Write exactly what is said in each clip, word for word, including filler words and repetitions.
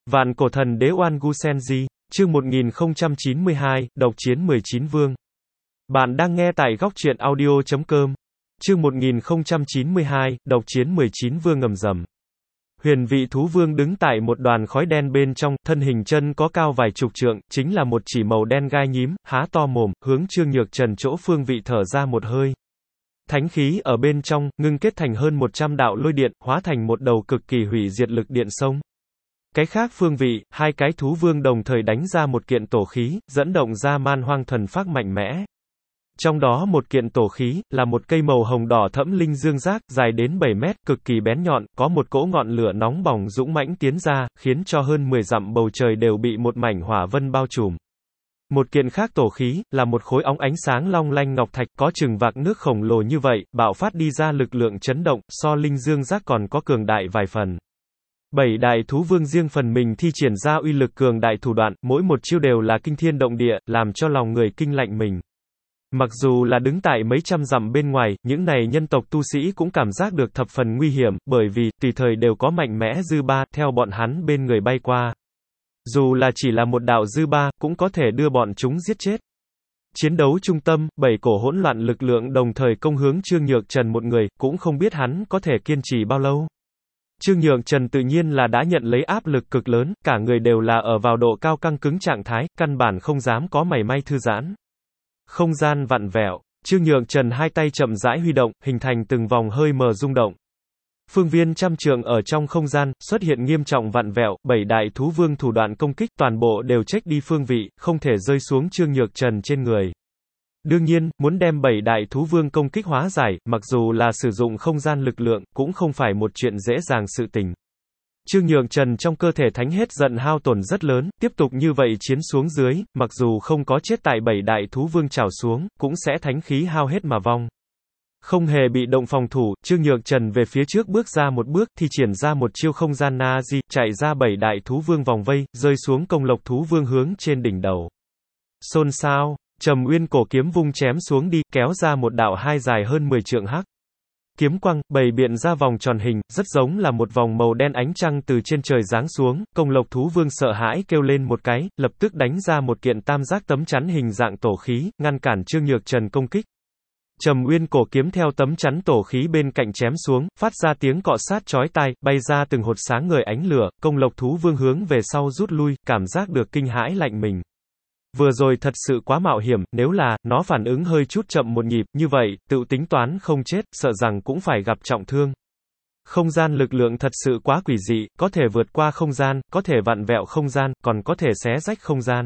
Vạn cổ thần đế Oan Gu Senji, chương một nghìn không trăm chín mươi hai, độc chiến mười chín vương. Bạn đang nghe tại góc truyện audio chấm com. Chương một nghìn không trăm chín mươi hai, độc chiến mười chín vương ngầm rầm. Huyền vị thú vương đứng tại một đoàn khói đen bên trong, thân hình chân có cao vài chục trượng, chính là một chỉ màu đen gai nhím, há to mồm, hướng Trương Nhược Trần chỗ phương vị thở ra một hơi. Thánh khí ở bên trong, ngưng kết thành hơn một trăm đạo lôi điện, hóa thành một đầu cực kỳ hủy diệt lực điện sông. Cái khác phương vị, hai cái thú vương đồng thời đánh ra một kiện tổ khí, dẫn động ra man hoang thần phác mạnh mẽ. Trong đó một kiện tổ khí, là một cây màu hồng đỏ thẫm linh dương giác, dài đến bảy mét, cực kỳ bén nhọn, có một cỗ ngọn lửa nóng bỏng dũng mãnh tiến ra, khiến cho hơn mười dặm bầu trời đều bị một mảnh hỏa vân bao trùm. Một kiện khác tổ khí, là một khối óng ánh sáng long lanh ngọc thạch, có chừng vạc nước khổng lồ như vậy, bạo phát đi ra lực lượng chấn động, so linh dương giác còn có cường đại vài phần. Bảy đại thú vương riêng phần mình thi triển ra uy lực cường đại thủ đoạn, mỗi một chiêu đều là kinh thiên động địa, làm cho lòng người kinh lạnh mình. Mặc dù là đứng tại mấy trăm dặm bên ngoài, những này nhân tộc tu sĩ cũng cảm giác được thập phần nguy hiểm, bởi vì, tùy thời đều có mạnh mẽ dư ba, theo bọn hắn bên người bay qua. Dù là chỉ là một đạo dư ba, cũng có thể đưa bọn chúng giết chết. Chiến đấu trung tâm, bảy cổ hỗn loạn lực lượng đồng thời công hướng Trương Nhược Trần một người, cũng không biết hắn có thể kiên trì bao lâu. Trương Nhược Trần tự nhiên là đã nhận lấy áp lực cực lớn, cả người đều là ở vào độ cao căng cứng trạng thái, căn bản không dám có mảy may thư giãn. Không gian vặn vẹo, Trương Nhược Trần hai tay chậm rãi huy động, hình thành từng vòng hơi mờ rung động. Phương viên trăm trượng ở trong không gian, xuất hiện nghiêm trọng vặn vẹo, bảy đại thú vương thủ đoạn công kích toàn bộ đều trách đi phương vị, không thể rơi xuống Trương Nhược Trần trên người. Đương nhiên, muốn đem bảy đại thú vương công kích hóa giải, mặc dù là sử dụng không gian lực lượng, cũng không phải một chuyện dễ dàng sự tình. Trương Nhược Trần trong cơ thể thánh hết giận hao tổn rất lớn, tiếp tục như vậy chiến xuống dưới, mặc dù không có chết tại bảy đại thú vương trảo xuống, cũng sẽ thánh khí hao hết mà vong. Không hề bị động phòng thủ, Trương Nhược Trần về phía trước bước ra một bước, thi triển ra một chiêu không gian na di, chạy ra bảy đại thú vương vòng vây, rơi xuống công lộc thú vương hướng trên đỉnh đầu. Xôn xao, Trầm Uyên cổ kiếm vung chém xuống đi, kéo ra một đạo hai dài hơn mười trượng hắc. Kiếm quang, bày biện ra vòng tròn hình, rất giống là một vòng màu đen ánh trăng từ trên trời giáng xuống, công lộc thú vương sợ hãi kêu lên một cái, lập tức đánh ra một kiện tam giác tấm chắn hình dạng tổ khí, ngăn cản Trương Nhược Trần công kích. Trầm Uyên cổ kiếm theo tấm chắn tổ khí bên cạnh chém xuống, phát ra tiếng cọ sát chói tai, bay ra từng hột sáng ngời ánh lửa, công lộc thú vương hướng về sau rút lui, cảm giác được kinh hãi lạnh mình. Vừa rồi thật sự quá mạo hiểm, nếu là, nó phản ứng hơi chút chậm một nhịp, như vậy, tự tính toán không chết, sợ rằng cũng phải gặp trọng thương. Không gian lực lượng thật sự quá quỷ dị, có thể vượt qua không gian, có thể vặn vẹo không gian, còn có thể xé rách không gian.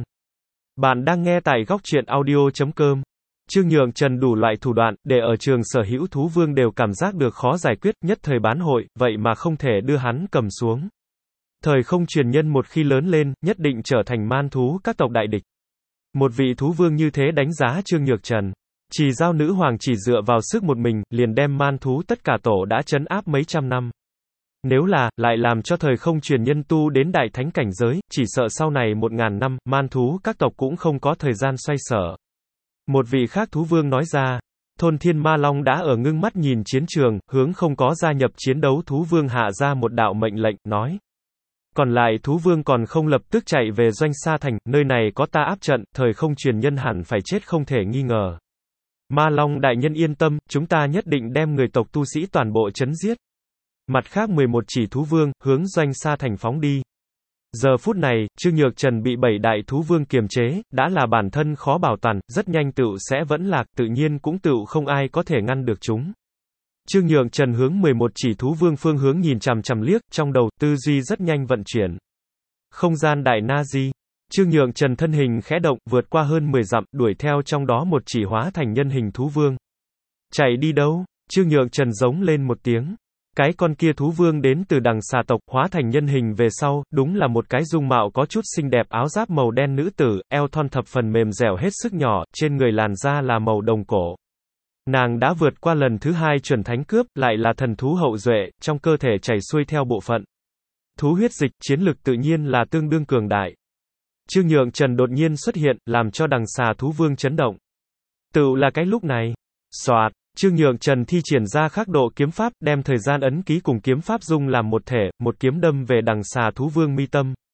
Bạn đang nghe tại góc truyện audio chấm com. Trương Nhược Trần đủ loại thủ đoạn, để ở trường sở hữu thú vương đều cảm giác được khó giải quyết, nhất thời bán hội, vậy mà không thể đưa hắn cầm xuống. Thời không truyền nhân một khi lớn lên, nhất định trở thành man thú các tộc đại địch. Một vị thú vương như thế đánh giá Trương Nhược Trần. Chỉ giao nữ hoàng chỉ dựa vào sức một mình, liền đem man thú tất cả tổ đã trấn áp mấy trăm năm. Nếu là, lại làm cho thời không truyền nhân tu đến đại thánh cảnh giới, chỉ sợ sau này một ngàn năm, man thú các tộc cũng không có thời gian xoay sở. Một vị khác thú vương nói ra, Thôn Thiên Ma Long đã ở ngưng mắt nhìn chiến trường, hướng không có gia nhập chiến đấu thú vương hạ ra một đạo mệnh lệnh, nói. Còn lại thú vương còn không lập tức chạy về doanh sa thành, nơi này có ta áp trận, thời không truyền nhân hẳn phải chết không thể nghi ngờ. Ma Long đại nhân yên tâm, chúng ta nhất định đem người tộc tu sĩ toàn bộ chấn giết. Mặt khác mười một chỉ thú vương, hướng doanh sa thành phóng đi. Giờ phút này, Trương Nhược Trần bị bảy đại thú vương kiềm chế, đã là bản thân khó bảo toàn, rất nhanh tựu sẽ vẫn lạc, tự nhiên cũng tựu không ai có thể ngăn được chúng. Trương Nhược Trần hướng mười một chỉ thú vương phương hướng nhìn chằm chằm liếc, trong đầu, tư duy rất nhanh vận chuyển. Không gian đại na di. Trương Nhược Trần thân hình khẽ động, vượt qua hơn mười dặm, đuổi theo trong đó một chỉ hóa thành nhân hình thú vương. Chạy đi đâu? Trương Nhược Trần giống lên một tiếng. Cái con kia thú vương đến từ đằng xà tộc, hóa thành nhân hình về sau, đúng là một cái dung mạo có chút xinh đẹp, áo giáp màu đen nữ tử, eo thon thập phần mềm dẻo hết sức nhỏ, trên người làn da là màu đồng cổ. Nàng đã vượt qua lần thứ hai chuẩn thánh cướp, lại là thần thú hậu duệ, trong cơ thể chảy xuôi theo bộ phận thú huyết dịch, chiến lực tự nhiên là tương đương cường đại. Trương Nhược Trần đột nhiên xuất hiện, làm cho đằng xà thú vương chấn động. Tựu là cái lúc này, xoạt, Trương Nhược Trần thi triển ra khắc độ kiếm pháp, đem thời gian ấn ký cùng kiếm pháp dung làm một thể, một kiếm đâm về đằng xà thú vương mi tâm.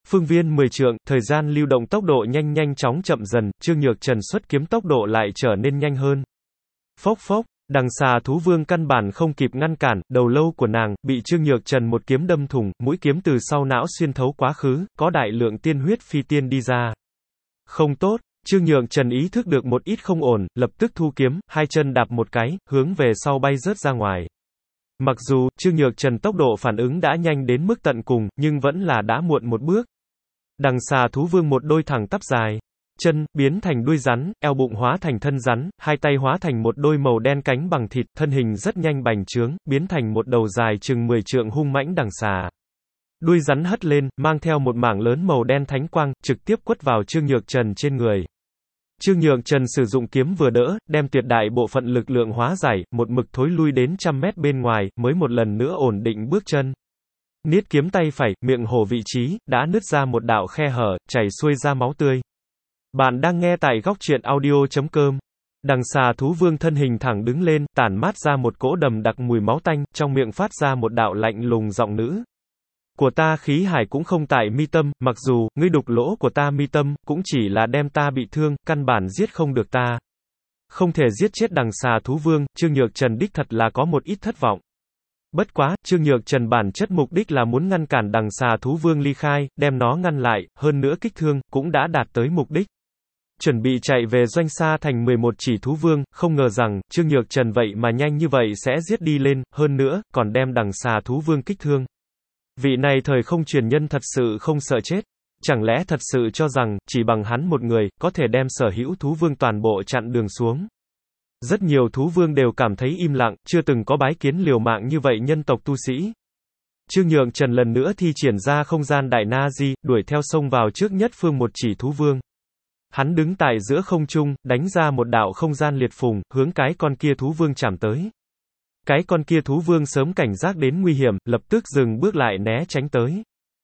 Phương viên mười trượng, thời gian lưu động tốc độ nhanh nhanh chóng chậm dần, Trương Nhược Trần xuất kiếm tốc độ lại trở nên nhanh hơn. Phốc phốc, đằng xà thú vương căn bản không kịp ngăn cản, đầu lâu của nàng, bị Trương Nhược Trần một kiếm đâm thủng, mũi kiếm từ sau não xuyên thấu quá khứ, có đại lượng tiên huyết phi tiên đi ra. Không tốt, Trương Nhược Trần ý thức được một ít không ổn, lập tức thu kiếm, hai chân đạp một cái, hướng về sau bay rớt ra ngoài. Mặc dù, Trương Nhược Trần tốc độ phản ứng đã nhanh đến mức tận cùng, nhưng vẫn là đã muộn một bước. Đằng xà thú vương một đôi thẳng tắp dài chân, biến thành đuôi rắn, eo bụng hóa thành thân rắn, hai tay hóa thành một đôi màu đen cánh bằng thịt, thân hình rất nhanh bành trướng, biến thành một đầu dài chừng mười trượng hung mãnh đằng xà. Đuôi rắn hất lên, mang theo một mảng lớn màu đen thánh quang, trực tiếp quất vào Trương Nhược Trần trên người. Trương Nhược Trần sử dụng kiếm vừa đỡ, đem tuyệt đại bộ phận lực lượng hóa giải, một mực thối lui đến trăm mét bên ngoài, mới một lần nữa ổn định bước chân. Niết kiếm tay phải, miệng hổ vị trí, đã nứt ra một đạo khe hở, chảy xuôi ra máu tươi. Bạn đang nghe tại góc truyện audio chấm com. Đằng xà thú vương thân hình thẳng đứng lên, tản mát ra một cỗ đầm đặc mùi máu tanh, trong miệng phát ra một đạo lạnh lùng giọng nữ. Của ta khí hải cũng không tại mi tâm, mặc dù, ngươi đục lỗ của ta mi tâm, cũng chỉ là đem ta bị thương, căn bản giết không được ta. Không thể giết chết đằng xà thú vương, Trương Nhược Trần đích thật là có một ít thất vọng. Bất quá, Trương Nhược Trần bản chất mục đích là muốn ngăn cản đằng xà thú vương ly khai, đem nó ngăn lại, hơn nữa kích thương, cũng đã đạt tới mục đích. Chuẩn bị chạy về doanh xa thành mười một chỉ thú vương, không ngờ rằng, Trương Nhược Trần vậy mà nhanh như vậy sẽ giết đi lên, hơn nữa, còn đem đằng xà thú vương kích thương. Vị này thời không truyền nhân thật sự không sợ chết. Chẳng lẽ thật sự cho rằng, chỉ bằng hắn một người, có thể đem sở hữu thú vương toàn bộ chặn đường xuống. Rất nhiều thú vương đều cảm thấy im lặng, chưa từng có bái kiến liều mạng như vậy nhân tộc tu sĩ. Trương Nhược Trần lần nữa thi triển ra không gian đại na di, đuổi theo sông vào trước nhất phương một chỉ thú vương. Hắn đứng tại giữa không trung, đánh ra một đạo không gian liệt phùng, hướng cái con kia thú vương chạm tới. Cái con kia thú vương sớm cảnh giác đến nguy hiểm, lập tức dừng bước lại né tránh tới.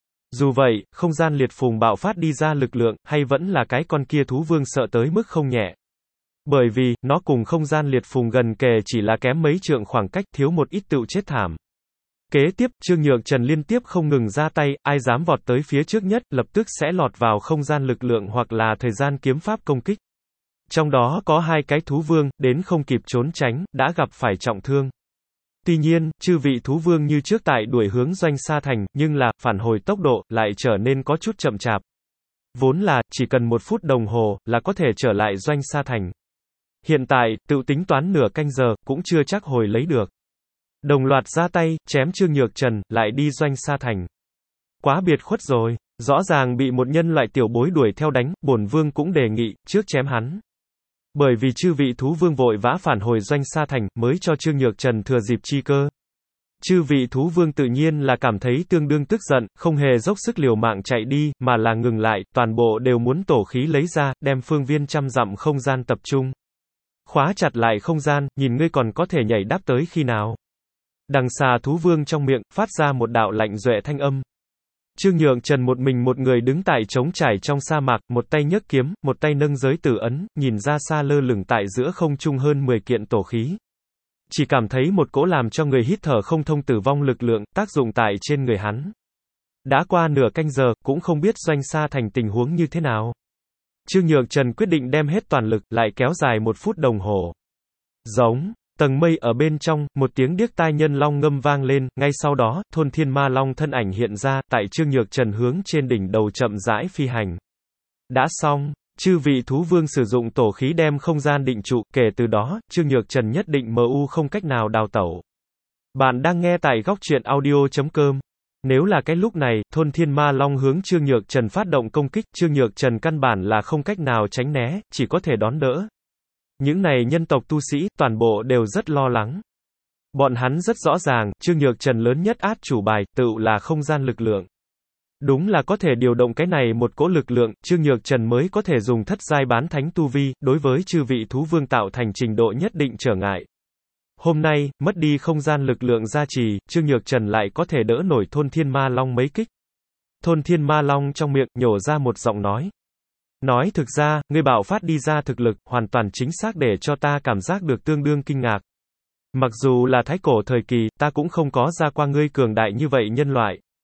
Dù vậy, không gian liệt phùng bạo phát đi ra lực lượng, hay vẫn là cái con kia thú vương sợ tới mức không nhẹ. Bởi vì, nó cùng không gian liệt phùng gần kề chỉ là kém mấy trượng khoảng cách, thiếu một ít tựu chết thảm. Kế tiếp, Trương Nhược Trần liên tiếp không ngừng ra tay, ai dám vọt tới phía trước nhất, lập tức sẽ lọt vào không gian lực lượng hoặc là thời gian kiếm pháp công kích. Trong đó có hai cái thú vương, đến không kịp trốn tránh, đã gặp phải trọng thương. Tuy nhiên, chư vị thú vương như trước tại đuổi hướng doanh xa thành, nhưng là, phản hồi tốc độ, lại trở nên có chút chậm chạp. Vốn là, chỉ cần một phút đồng hồ, là có thể trở lại doanh xa thành. Hiện tại, tự tính toán nửa canh giờ, cũng chưa chắc hồi lấy được. Đồng loạt ra tay, chém Trương Nhược Trần, lại đi doanh xa thành. Quá biệt khuất rồi, rõ ràng bị một nhân loại tiểu bối đuổi theo đánh, bổn vương cũng đề nghị, trước chém hắn. Bởi vì chư vị thú vương vội vã phản hồi doanh xa thành, mới cho Trương Nhược Trần thừa dịp chi cơ. Chư vị thú vương tự nhiên là cảm thấy tương đương tức giận, không hề dốc sức liều mạng chạy đi, mà là ngừng lại, toàn bộ đều muốn tổ khí lấy ra, đem phương viên trăm dặm không gian tập trung. Khóa chặt lại không gian, nhìn ngươi còn có thể nhảy đáp tới khi nào. Đằng xà thú vương trong miệng, phát ra một đạo lạnh duệ thanh âm. Trương Nhược Trần một mình một người đứng tại trống trải trong sa mạc, một tay nhấc kiếm, một tay nâng giới tử ấn, nhìn ra xa lơ lửng tại giữa không trung hơn mười kiện tổ khí. Chỉ cảm thấy một cỗ làm cho người hít thở không thông tử vong lực lượng, tác dụng tại trên người hắn. Đã qua nửa canh giờ, cũng không biết doanh xa thành tình huống như thế nào. Trương Nhược Trần quyết định đem hết toàn lực, lại kéo dài một phút đồng hồ. Giống. Tầng mây ở bên trong, một tiếng điếc tai nhân long ngâm vang lên, ngay sau đó, thôn thiên ma long thân ảnh hiện ra, tại Trương Nhược Trần hướng trên đỉnh đầu chậm rãi phi hành. Đã xong, chư vị thú vương sử dụng tổ khí đem không gian định trụ, kể từ đó, Trương Nhược Trần nhất định em u không cách nào đào tẩu. Bạn đang nghe tại góc truyện audio chấm com. Nếu là cái lúc này, thôn thiên ma long hướng Trương Nhược Trần phát động công kích, Trương Nhược Trần căn bản là không cách nào tránh né, chỉ có thể đón đỡ. Những này nhân tộc tu sĩ, toàn bộ đều rất lo lắng. Bọn hắn rất rõ ràng, Trương Nhược Trần lớn nhất át chủ bài, tự là không gian lực lượng. Đúng là có thể điều động cái này một cỗ lực lượng, Trương Nhược Trần mới có thể dùng thất giai bán thánh tu vi, đối với chư vị thú vương tạo thành trình độ nhất định trở ngại. Hôm nay, mất đi không gian lực lượng gia trì, Trương Nhược Trần lại có thể đỡ nổi thôn thiên ma long mấy kích. Thôn thiên ma long trong miệng, nhổ ra một giọng nói. Nói thực ra, ngươi bạo phát đi ra thực lực, hoàn toàn chính xác để cho ta cảm giác được tương đương kinh ngạc. Mặc dù là thái cổ thời kỳ, ta cũng không có ra qua ngươi cường đại như vậy nhân loại.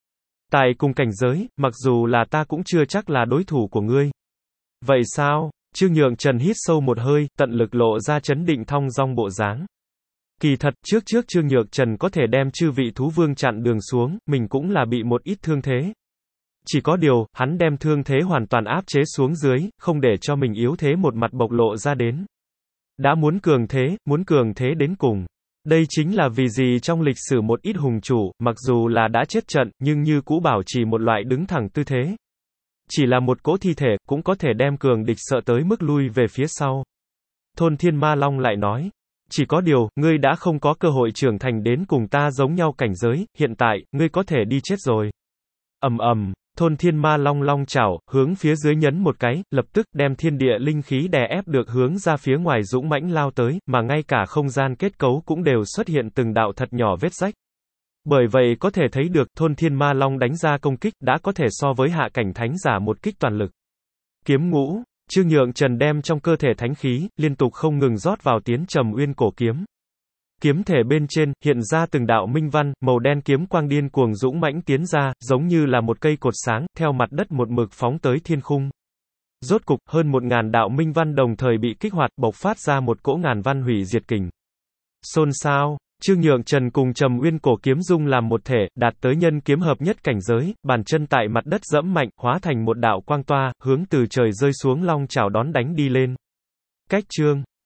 Tại cùng cảnh giới, mặc dù là ta cũng chưa chắc là đối thủ của ngươi. Vậy sao? Trương Nhượng Trần hít sâu một hơi, tận lực lộ ra chấn định thong dong bộ dáng. Kỳ thật, trước trước Trương Nhượng Trần có thể đem chư vị thú vương chặn đường xuống, mình cũng là bị một ít thương thế. Chỉ có điều, hắn đem thương thế hoàn toàn áp chế xuống dưới, không để cho mình yếu thế một mặt bộc lộ ra đến. Đã muốn cường thế, muốn cường thế đến cùng. Đây chính là vì gì trong lịch sử một ít hùng chủ, mặc dù là đã chết trận, nhưng như cũ bảo trì một loại đứng thẳng tư thế. Chỉ là một cỗ thi thể, cũng có thể đem cường địch sợ tới mức lui về phía sau. Thôn Thiên Ma Long lại nói, chỉ có điều, ngươi đã không có cơ hội trưởng thành đến cùng ta giống nhau cảnh giới, hiện tại, ngươi có thể đi chết rồi. Ầm ầm, Thôn Thiên Ma Long long chảo, hướng phía dưới nhấn một cái, lập tức đem thiên địa linh khí đè ép được hướng ra phía ngoài dũng mãnh lao tới, mà ngay cả không gian kết cấu cũng đều xuất hiện từng đạo thật nhỏ vết rách. Bởi vậy có thể thấy được, Thôn Thiên Ma Long đánh ra công kích, đã có thể so với hạ cảnh thánh giả một kích toàn lực. Kiếm ngũ, Trương Nhượng Trần đem trong cơ thể thánh khí, liên tục không ngừng rót vào tiến Trầm Uyên cổ kiếm. Kiếm thể bên trên, hiện ra từng đạo minh văn, màu đen kiếm quang điên cuồng dũng mãnh tiến ra, giống như là một cây cột sáng, theo mặt đất một mực phóng tới thiên khung. Rốt cục, hơn một ngàn đạo minh văn đồng thời bị kích hoạt, bộc phát ra một cỗ ngàn văn hủy diệt kình. Xôn xao, Trương Nhượng Trần cùng Trầm Uyên cổ kiếm dung làm một thể, đạt tới nhân kiếm hợp nhất cảnh giới, bàn chân tại mặt đất dẫm mạnh, hóa thành một đạo quang toa, hướng từ trời rơi xuống long chảo đón đánh đi lên. Cách chương